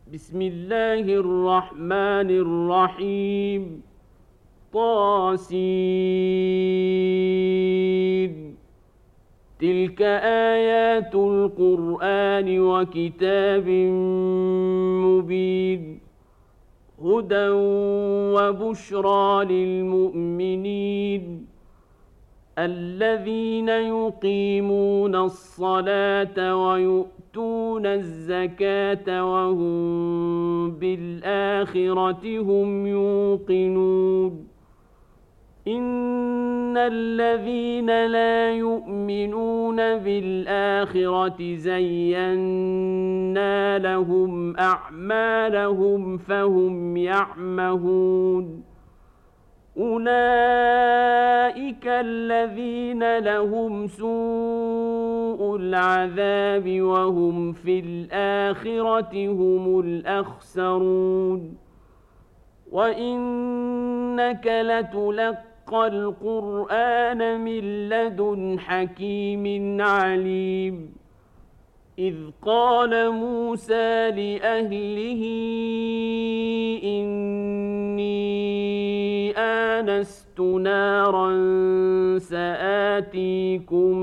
بسم الله الرحمن الرحيم. طاسين. تلك آيات القرآن وكتاب مبين. هدى وبشرى للمؤمنين الذين يقيمون الصلاة ويؤتون الزكاة وهم بالآخرة هم يوقنون. إن الذين لا يؤمنون بالآخرة زينا لهم أعمالهم فهم يعمهون. أولئك الذين لهم سوء العذاب وهم في الآخرة هم الأخسرون. وإنك لتلقى القرآن من لدن حكيم عليم. إذ قال موسى لأهله إني آنست نارا سآتيكم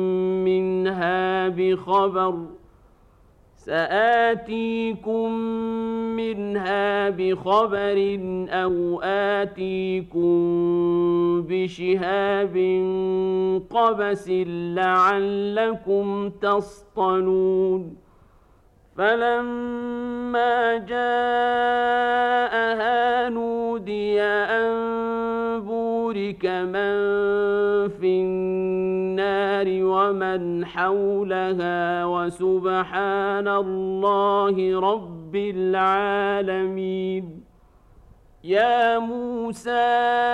منها بخبر أو آتيكم بشهاب قبس لعلكم تصطلون. فلما جاءها نودي أن بورك من في النار ومن حولها وسبحان الله رب العالمين. يا موسى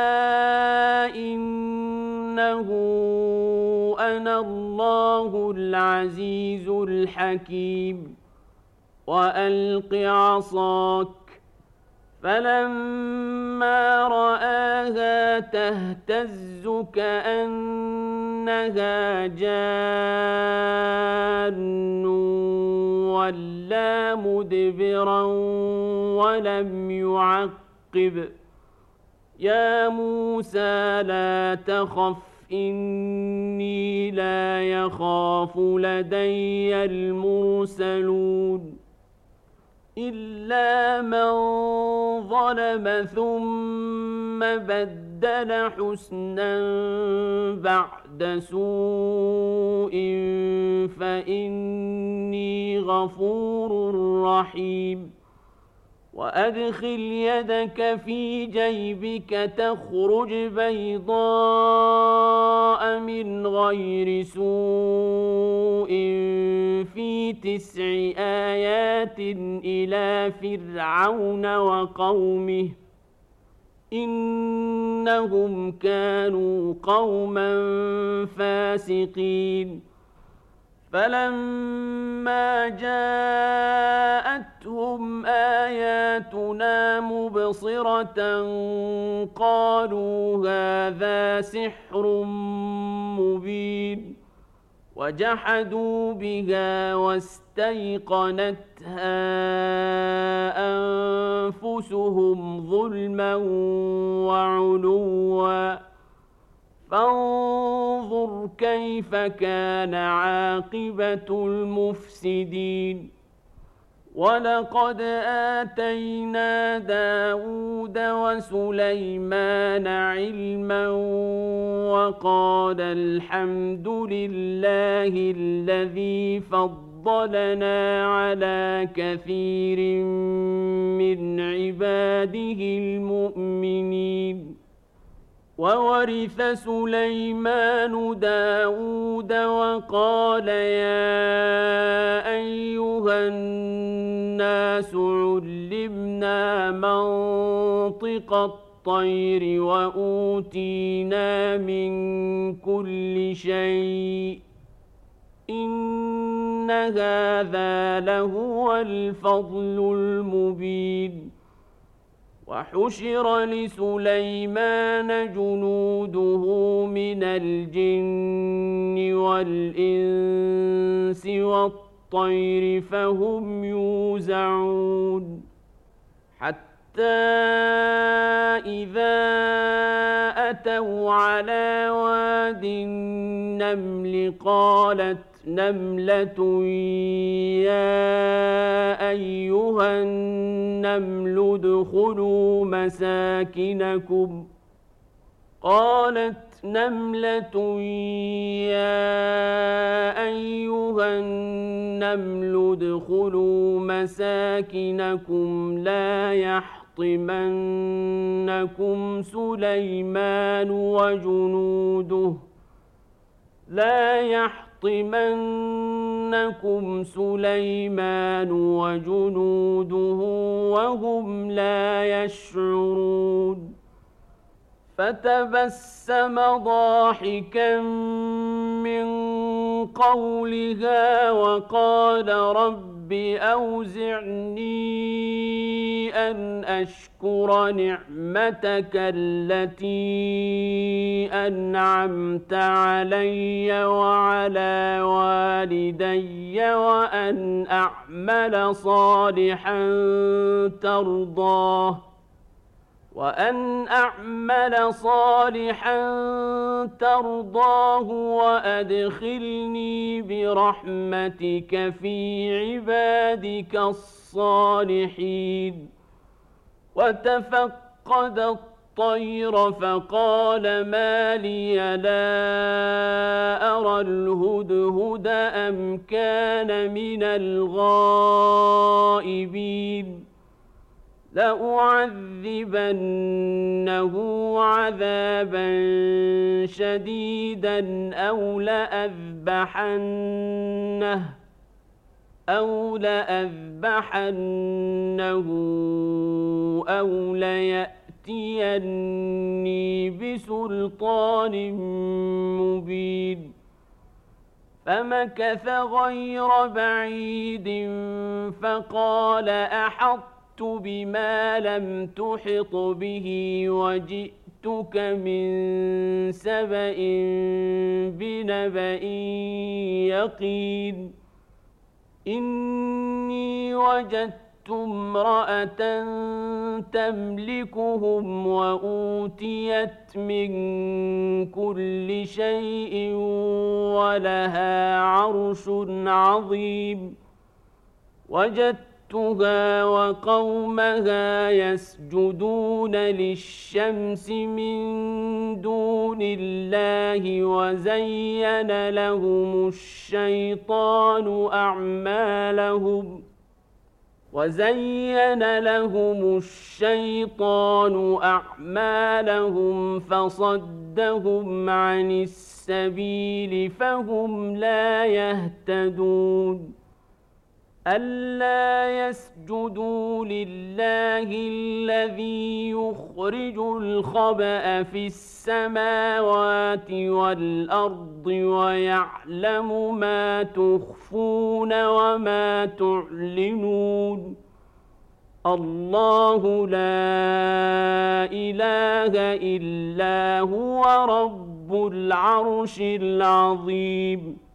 إنه أنا الله العزيز الحكيم. وألق عصاك. فلما رآها تهتز كأنها جان ولا مدبرا ولم يعقب. يا موسى لا تخف إني لا يخاف لدي المرسلون. إلا من ظلم ثم بدل حسنا بعد سوء فإني غفور رحيم. وأدخل يدك في جيبك تخرج بيضاء من غير سوء في 9 آيات إلى فرعون وقومه إنهم كانوا قوما فاسقين. فلما جاءتهم آياتنا مبصرة قالوا هذا سحر مبين. وجحدوا بها واستيقنتها أنفسهم ظلما وعلوا فانظر كيف كان عاقبة المفسدين. ولقد آتينا داود وسليمان علما وقال الحمد لله الذي فضلنا على كثير من عباده المؤمنين. وورث سليمان داود وقال يا أيها الناس علمنا منطق الطير وأوتينا من كل شيء إن هذا لهو الفضل المبين. وحشر لسليمان جنوده من الجن والإنس والطير الطير فهم يوزعون حتى إذا أتوا على واد النمل قالت نملة يا أيها النمل ادخلوا مساكنكم لا يحطمنكم سليمان وجنوده وهم لا يشعرون فتبسم ضاحكا من قولها وقال رب أوزعني أن أشكر نعمتك التي أنعمت علي وعلى والدي وأن أعمل صالحا ترضاه وأدخلني برحمتك في عبادك الصالحين وتفقد الطير فقال ما لي لا أرى الهدهد أم كان من الغائبين لأعذبنه عذابا شديدا أو لأذبحنه أو ليأتيني بسلطان مبين فمكث غير بعيد فقال أحطت بما لم تحط به وجئتك من سبأ بنبأ يقين إني وجدت امرأة تملكهم وأوتيت من كل شيء ولها عرش عظيم وجدتها وقومها يسجدون للشمس من دون الله وزين لهم الشيطان أعمالهم فصدهم عن السبيل فهم لا يهتدون ألا يسجدوا لله الذي يخرج الخبأ في السماوات والأرض ويعلم ما تخفون وما تعلنون الله لا إله إلا هو رب العرش العظيم